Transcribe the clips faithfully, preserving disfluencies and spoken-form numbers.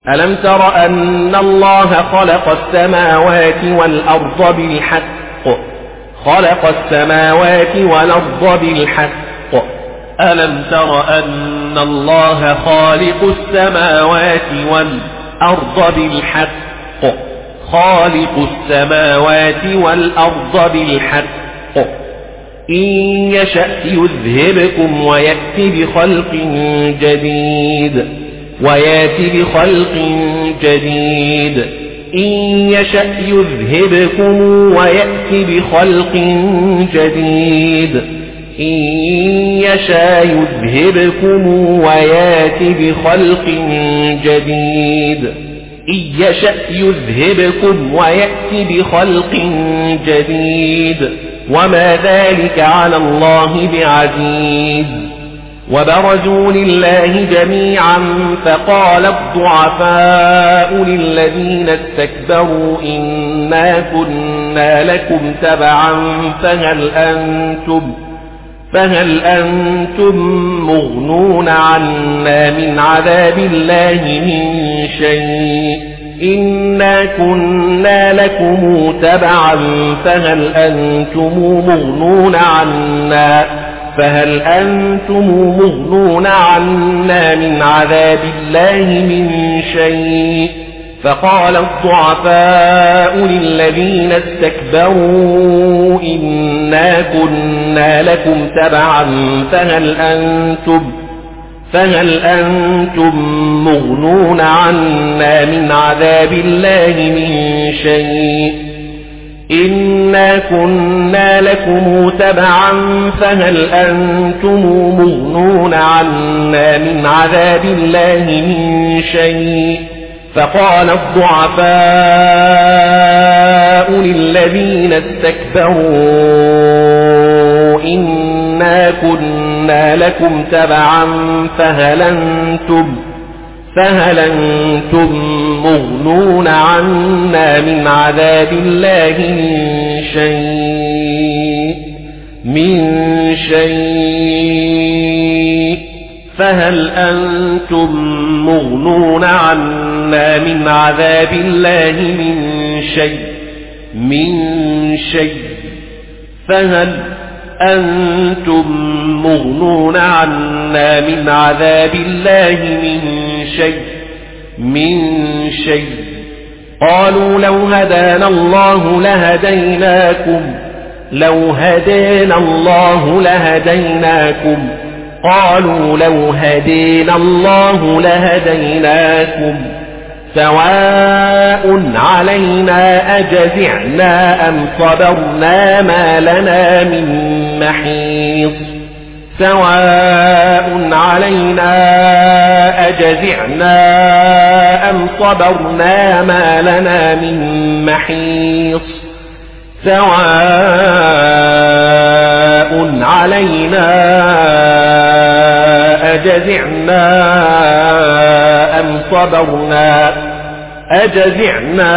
ألم تر أن الله خلق السماوات والأرض بالحق خلق السماوات والأرض بالحق ألم تر أن الله خالق السماوات والأرض بالحق خالق السماوات والأرض بالحق إن يشأ يذهبكم ويأتي بخلق جديد ويأتي بخلق جديد إن يشأ يذهبكم ويأتي بخلق جديد إن يشاء يذهبكم ويأتي بخلق جديد إن يشأ يذهبكم ويأتي بخلق جديد وما ذلك على الله بعزيز وبرزوا لله جميعا فقال الضعفاء للذين استكبروا إنا كنا لكم تبعا فهل أنتم فهل أنتم مغنون عنا من عذاب الله من شيء إنا كنا لكم تبعا فهل أنتم مغنون عنا فهل أنتم مغنون عنا من عذاب الله من شيء فقال الضعفاء للذين استكبروا إنا كنا لكم تبعا فهل أنتم فهل أنتم مغنون عنا من عذاب الله من شيء إنا كنا لكم تبعا فهل أنتم مغنون عنا من عذاب الله من شيء فقال الضعفاء للذين استكبروا إنا كنا لكم تبعا فهل أنتم فهل أنتم مغنون عنا من عذاب الله من شيء من شيء فهل أنتم مغنون عنا من عذاب الله من شيء من شيء فهل أنتم مغنون عنا من عذاب الله من شيء من شيء قالوا لو هدانا الله لهديناكم لو هدانا الله لهديناكم قالوا لو هدينا الله لهديناكم سواء علينا أجزعنا أم صبرنا ما لنا من محيص سواء علينا أجزعنا أم صبرنا ما لنا من محيص سواء علينا أجزعنا أم صبرنا أجزعنا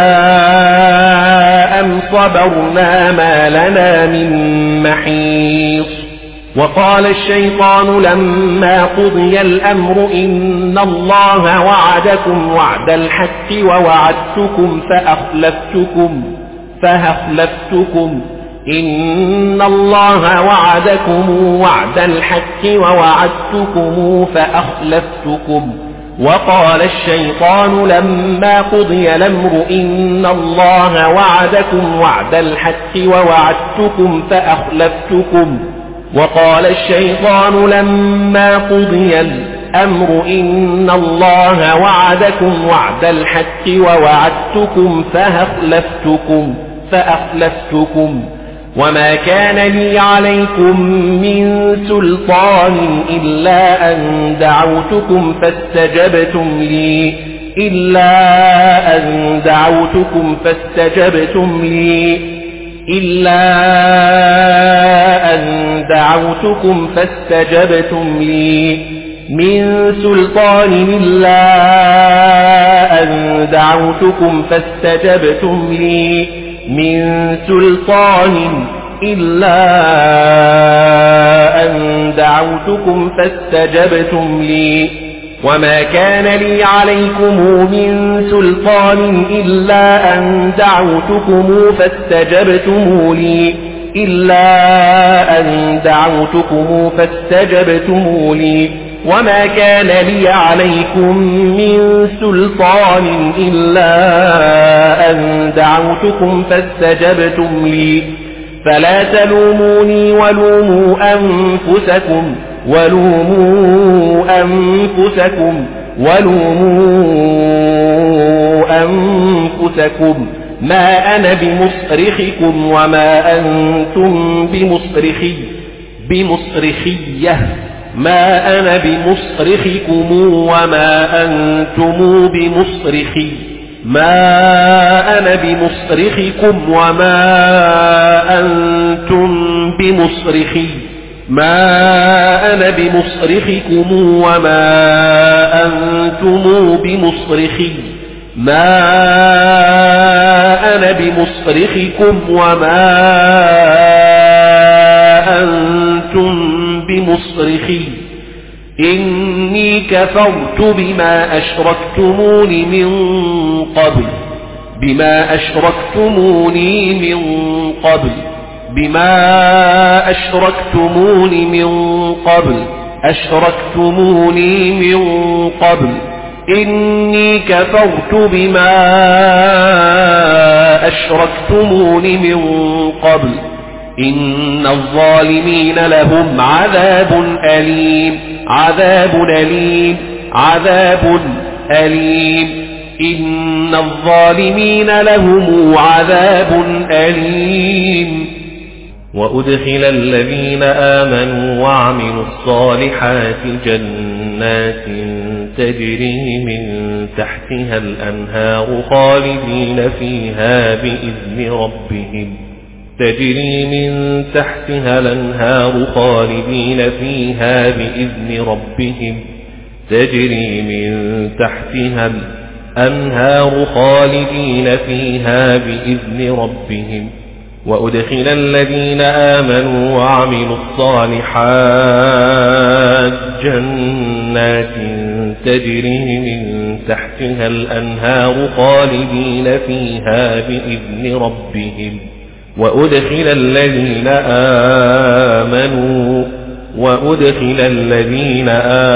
أم صبرنا ما لنا من محيص وقال الشيطان لما قضي الأمر إن الله وعدكم وعد الحق ووعدتكم فأخلفتكم فأخلفتكم إن الله وعدكم وعد الحق ووعدتكم فأخلفتكم وقال الشيطان لما قضي الأمر إن الله وعدكم وعد الحق ووعدتكم فأخلفتكم وقال الشيطان لما قضي الأمر إن الله وعدكم وعد الحق ووعدتكم فأخلفتكم فأخلفتكم وما كان لي عليكم من سلطان إلا أن دعوتكم فاستجبتم لي إلا أن دعوتكم فاستجبتم لي إلا أن دعوتكم فاستجبتم لي من سلطان إلا أن دعوتكم فاستجبتم لي من سلطان إلا أن دعوتكم فاستجبتم لي وما كان لي عليكم من سلطان إلا أن دعوتكم فاستجبتم لي إلا أن دعوتكم فاستجبتم لي وما كان لي عليكم من سلطان إلا أن دعوتكم فاستجبتم لي فلا تلوموني ولوموا أنفسكم ولوموا أنفسكم ولوموا أنفسكم ما أنا بمصرخكم وما أنتم بمصرخي بمصرخية ما أنا بمصرخكم وما أنتم بمصرخي ما أنا بمصرخكم وما أنتم بمصرخي ما أنا بمصرخكم وما أنتم بمصرخي ما أنا بمصرخكم وما أنتم بمصرخي إني كفرت بما أشركتموني من قبل بما أشركتموني من قبل بما أشركتموني من قبل أشركتموني من قبل إني كفرت بما أشركتموني من قبل إن الظالمين لهم عذاب أليم عذاب أليم عذاب أليم إن الظالمين لهم عذاب أليم وأدخل الذين آمنوا وعملوا الصالحات جنات تجري من تحتها الأنهار خالدين فيها بإذن ربهم تجري من تحتها الأنهار خالدين فيها بإذن ربهم تجري من تحتها الأنهار خالدين فيها بإذن ربهم وأدخل الذين آمنوا وعملوا الصالحات جنات تجري من تحتها الأنهار خالدين فيها بإذن ربهم وأدخل الذين آمنوا وأدخل الذين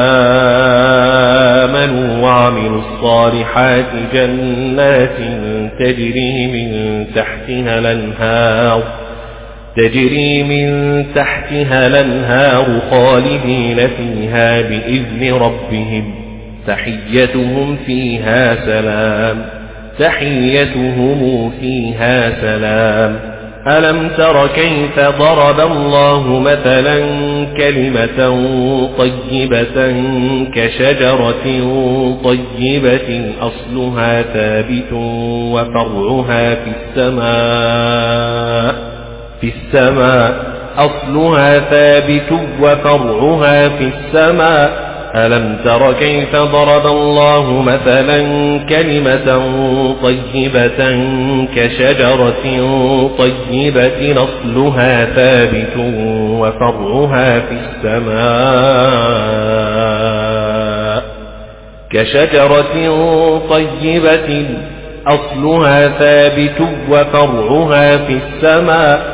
آمنوا وعملوا الصالحات جنات تجري من تحتها الأنهار تجري من تحتها الأنهار خالدين فيها بإذن ربهم تحيتهم فيها سلام تحيتهم فيها سلام ألم تر كيف ضرب الله مثلا كلمة طيبة كشجرة طيبة أصلها ثابت وفرعها في السماء في السماء أصلها ثابت وفرعها في السماء ألم تر كيف ضرب الله مثلا كلمة طيبة كشجرة طيبة أصلها ثابت وفرعها في السماء كشجرة طيبة أصلها ثابت وفرعها في السماء